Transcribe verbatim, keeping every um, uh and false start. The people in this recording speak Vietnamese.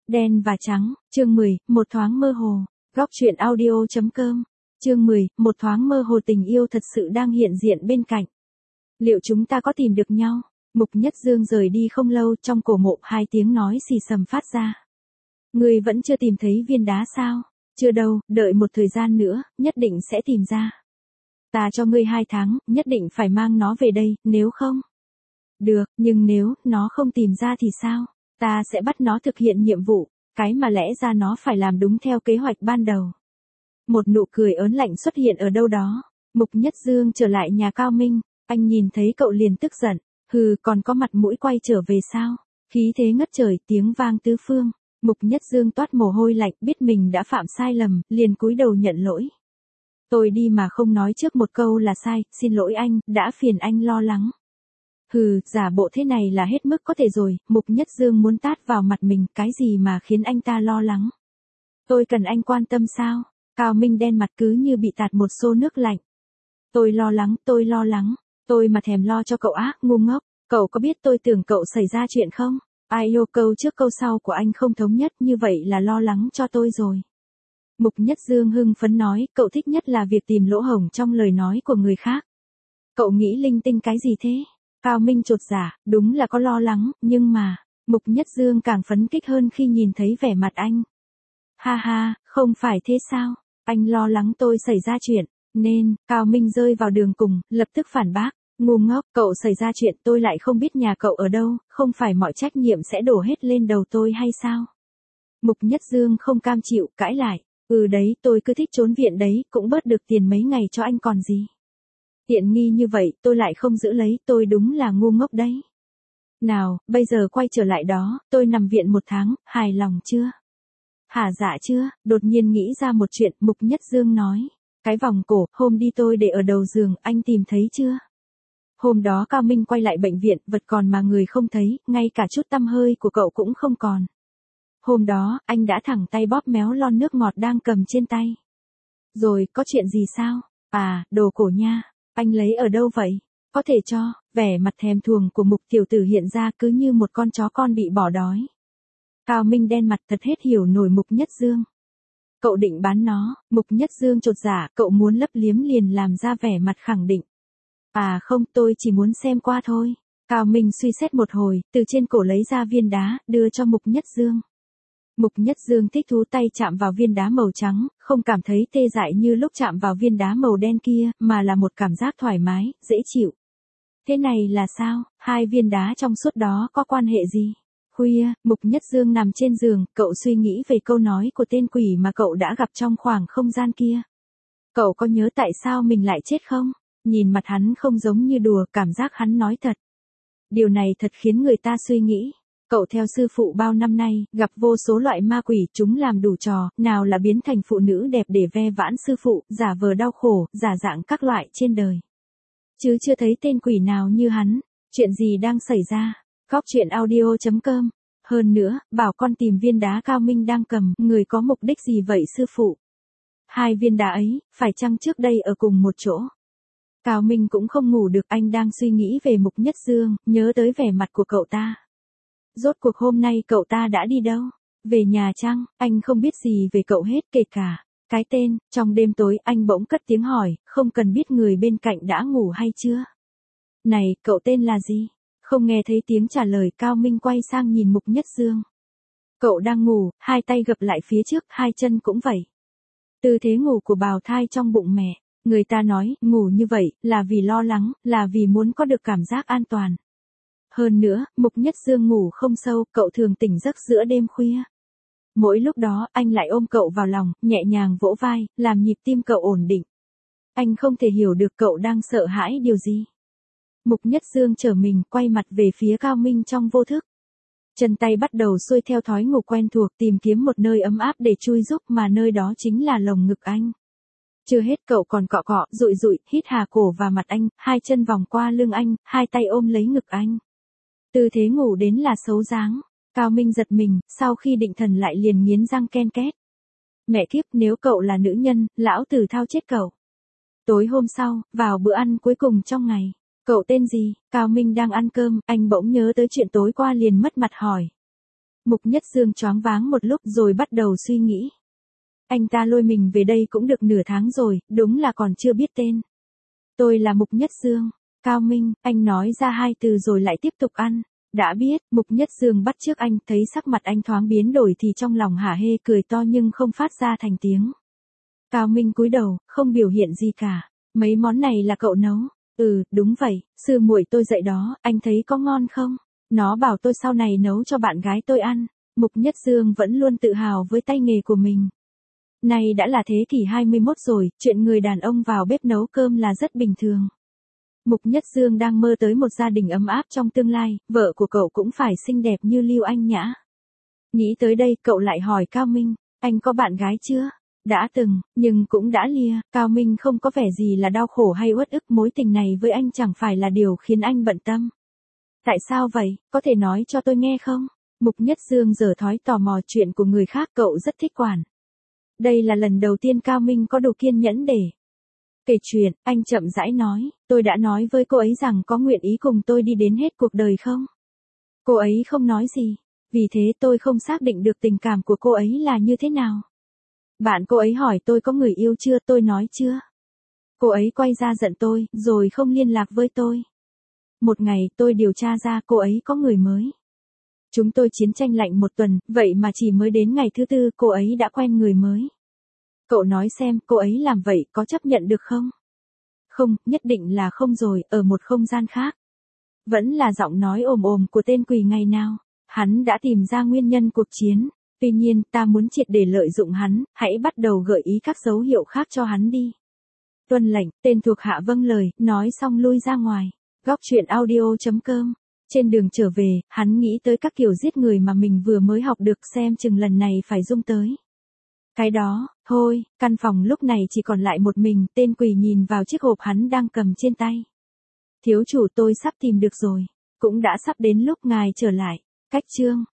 Đen và trắng, chương mười, một thoáng mơ hồ. Góc truyện audio chấm com. Chương mười, một thoáng mơ hồ tình yêu thật sự đang hiện diện bên cạnh. Liệu chúng ta có tìm được nhau? Mục Nhất Dương rời đi không lâu, trong cổ mộ hai tiếng nói xì xầm phát ra. Ngươi vẫn chưa tìm thấy viên đá sao? Chưa đâu, đợi một thời gian nữa, nhất định sẽ tìm ra. Ta cho ngươi hai tháng, nhất định phải mang nó về đây, nếu không. Được, nhưng nếu nó không tìm ra thì sao? Ta sẽ bắt nó thực hiện nhiệm vụ, cái mà lẽ ra nó phải làm đúng theo kế hoạch ban đầu. Một nụ cười ớn lạnh xuất hiện ở đâu đó. Mục Nhất Dương trở lại nhà Cao Minh, anh nhìn thấy cậu liền tức giận, hừ, còn có mặt mũi quay trở về sao? Khí thế ngất trời, tiếng vang tứ phương. Mục Nhất Dương toát mồ hôi lạnh, biết mình đã phạm sai lầm, liền cúi đầu nhận lỗi. Tôi đi mà không nói trước một câu là sai, xin lỗi anh, đã phiền anh lo lắng. Hừ, giả bộ thế này là hết mức có thể rồi, Mục Nhất Dương muốn tát vào mặt mình, cái gì mà khiến anh ta lo lắng. Tôi cần anh quan tâm sao? Cao Minh đen mặt cứ như bị tạt một xô nước lạnh. Tôi lo lắng, tôi lo lắng, tôi mà thèm lo cho cậu á, ngu ngốc, cậu có biết tôi tưởng cậu xảy ra chuyện không? Ai yêu câu trước câu sau của anh không thống nhất, như vậy là lo lắng cho tôi rồi. Mục Nhất Dương hưng phấn nói, cậu thích nhất là việc tìm lỗ hổng trong lời nói của người khác. Cậu nghĩ linh tinh cái gì thế? Cao Minh chột dạ, đúng là có lo lắng, nhưng mà, Mục Nhất Dương càng phấn kích hơn khi nhìn thấy vẻ mặt anh. Ha ha, không phải thế sao? Anh lo lắng tôi xảy ra chuyện, nên, Cao Minh rơi vào đường cùng, lập tức phản bác. Ngu ngốc, cậu xảy ra chuyện tôi lại không biết nhà cậu ở đâu, không phải mọi trách nhiệm sẽ đổ hết lên đầu tôi hay sao? Mục Nhất Dương không cam chịu, cãi lại. Ừ đấy, tôi cứ thích trốn viện đấy, cũng bớt được tiền mấy ngày cho anh còn gì. Tiện nghi như vậy, tôi lại không giữ lấy, tôi đúng là ngu ngốc đấy. Nào, bây giờ quay trở lại đó, tôi nằm viện một tháng, hài lòng chưa? Hả dạ chưa? Đột nhiên nghĩ ra một chuyện, Mục Nhất Dương nói. Cái vòng cổ, hôm đi tôi để ở đầu giường, anh tìm thấy chưa? Hôm đó Cao Minh quay lại bệnh viện, vật còn mà người không thấy, ngay cả chút tăm hơi của cậu cũng không còn. Hôm đó, anh đã thẳng tay bóp méo lon nước ngọt đang cầm trên tay. Rồi, có chuyện gì sao? À, đồ cổ nha. Anh lấy ở đâu vậy? Có thể cho, vẻ mặt thèm thuồng của Mục tiểu tử hiện ra cứ như một con chó con bị bỏ đói. Cao Minh đen mặt thật hết hiểu nổi Mục Nhất Dương. Cậu định bán nó, Mục Nhất Dương chột dạ, cậu muốn lấp liếm liền làm ra vẻ mặt khẳng định. À không, tôi chỉ muốn xem qua thôi. Cao Minh suy xét một hồi, từ trên cổ lấy ra viên đá, đưa cho Mục Nhất Dương. Mục Nhất Dương thích thú tay chạm vào viên đá màu trắng, không cảm thấy tê dại như lúc chạm vào viên đá màu đen kia, mà là một cảm giác thoải mái, dễ chịu. Thế này là sao? Hai viên đá trong suốt đó có quan hệ gì? Khuya, Mục Nhất Dương nằm trên giường, cậu suy nghĩ về câu nói của tên quỷ mà cậu đã gặp trong khoảng không gian kia. Cậu có nhớ tại sao mình lại chết không? Nhìn mặt hắn không giống như đùa, cảm giác hắn nói thật. Điều này thật khiến người ta suy nghĩ. Cậu theo sư phụ bao năm nay, gặp vô số loại ma quỷ, chúng làm đủ trò, nào là biến thành phụ nữ đẹp để ve vãn sư phụ, giả vờ đau khổ, giả dạng các loại trên đời. Chứ chưa thấy tên quỷ nào như hắn. Chuyện gì đang xảy ra? Góc truyện audio chấm com. Hơn nữa, bảo con tìm viên đá Cao Minh đang cầm, người có mục đích gì vậy sư phụ? Hai viên đá ấy, phải chăng trước đây ở cùng một chỗ? Cao Minh cũng không ngủ được, anh đang suy nghĩ về Mục Nhất Dương, nhớ tới vẻ mặt của cậu ta. Rốt cuộc hôm nay cậu ta đã đi đâu? Về nhà chăng? Anh không biết gì về cậu hết, kể cả cái tên. Trong đêm tối, anh bỗng cất tiếng hỏi, không cần biết người bên cạnh đã ngủ hay chưa. Này, cậu tên là gì? Không nghe thấy tiếng trả lời, Cao Minh quay sang nhìn Mục Nhất Dương. Cậu đang ngủ, hai tay gập lại phía trước, hai chân cũng vậy. Tư thế ngủ của bào thai trong bụng mẹ. Người ta nói, ngủ như vậy, là vì lo lắng, là vì muốn có được cảm giác an toàn. Hơn nữa, Mục Nhất Dương ngủ không sâu, cậu thường tỉnh giấc giữa đêm khuya. Mỗi lúc đó, anh lại ôm cậu vào lòng, nhẹ nhàng vỗ vai, làm nhịp tim cậu ổn định. Anh không thể hiểu được cậu đang sợ hãi điều gì. Mục Nhất Dương trở mình, quay mặt về phía Cao Minh trong vô thức. Chân tay bắt đầu xuôi theo thói ngủ quen thuộc, tìm kiếm một nơi ấm áp để chui giúp, mà nơi đó chính là lồng ngực anh. Chưa hết, cậu còn cọ cọ, dụi dụi, hít hà cổ vào mặt anh, hai chân vòng qua lưng anh, hai tay ôm lấy ngực anh. Tư thế ngủ đến là xấu dáng. Cao Minh giật mình, sau khi định thần lại liền nghiến răng ken két. Mẹ kiếp, nếu cậu là nữ nhân, lão tử thao chết cậu. Tối hôm sau, vào bữa ăn cuối cùng trong ngày. Cậu tên gì? Cao Minh đang ăn cơm, anh bỗng nhớ tới chuyện tối qua liền mất mặt hỏi. Mục Nhất Dương choáng váng một lúc rồi bắt đầu suy nghĩ. Anh ta lôi mình về đây cũng được nửa tháng rồi, đúng là còn chưa biết tên. Tôi là Mục Nhất Dương. Cao Minh, anh nói ra hai từ rồi lại tiếp tục ăn. Đã biết, Mục Nhất Dương bắt chước anh, thấy sắc mặt anh thoáng biến đổi thì trong lòng hả hê cười to nhưng không phát ra thành tiếng. Cao Minh cúi đầu, không biểu hiện gì cả. Mấy món này là cậu nấu? Ừ, đúng vậy, sư muội tôi dạy đó, anh thấy có ngon không? Nó bảo tôi sau này nấu cho bạn gái tôi ăn. Mục Nhất Dương vẫn luôn tự hào với tay nghề của mình. Nay đã là thế kỷ hai mươi mốt rồi, chuyện người đàn ông vào bếp nấu cơm là rất bình thường. Mục Nhất Dương đang mơ tới một gia đình ấm áp trong tương lai, vợ của cậu cũng phải xinh đẹp như Lưu Anh Nhã. Nghĩ tới đây, cậu lại hỏi Cao Minh, anh có bạn gái chưa? Đã từng, nhưng cũng đã lìa. Cao Minh không có vẻ gì là đau khổ hay uất ức, mối tình này với anh chẳng phải là điều khiến anh bận tâm. Tại sao vậy, có thể nói cho tôi nghe không? Mục Nhất Dương giở thói tò mò chuyện của người khác, cậu rất thích quản. Đây là lần đầu tiên Cao Minh có đủ kiên nhẫn để kể chuyện. Anh chậm rãi nói, tôi đã nói với cô ấy rằng có nguyện ý cùng tôi đi đến hết cuộc đời không? Cô ấy không nói gì, vì thế tôi không xác định được tình cảm của cô ấy là như thế nào. Bạn cô ấy hỏi tôi có người yêu chưa, tôi nói chưa. Cô ấy quay ra giận tôi, rồi không liên lạc với tôi. Một ngày tôi điều tra ra cô ấy có người mới. Chúng tôi chiến tranh lạnh một tuần, vậy mà chỉ mới đến ngày thứ tư cô ấy đã quen người mới. Cậu nói xem, cô ấy làm vậy có chấp nhận được không? Không, nhất định là không rồi, ở một không gian khác. Vẫn là giọng nói ồm ồm của tên quỷ ngày nào. Hắn đã tìm ra nguyên nhân cuộc chiến. Tuy nhiên, ta muốn triệt để lợi dụng hắn, hãy bắt đầu gợi ý các dấu hiệu khác cho hắn đi. Tuân lệnh, tên thuộc hạ vâng lời, nói xong lui ra ngoài. Góc truyện audio chấm com. Trên đường trở về, hắn nghĩ tới các kiểu giết người mà mình vừa mới học được, xem chừng lần này phải dung tới. Cái đó, thôi, căn phòng lúc này chỉ còn lại một mình, tên quỷ nhìn vào chiếc hộp hắn đang cầm trên tay. Thiếu chủ, tôi sắp tìm được rồi, cũng đã sắp đến lúc ngài trở lại. Cách chương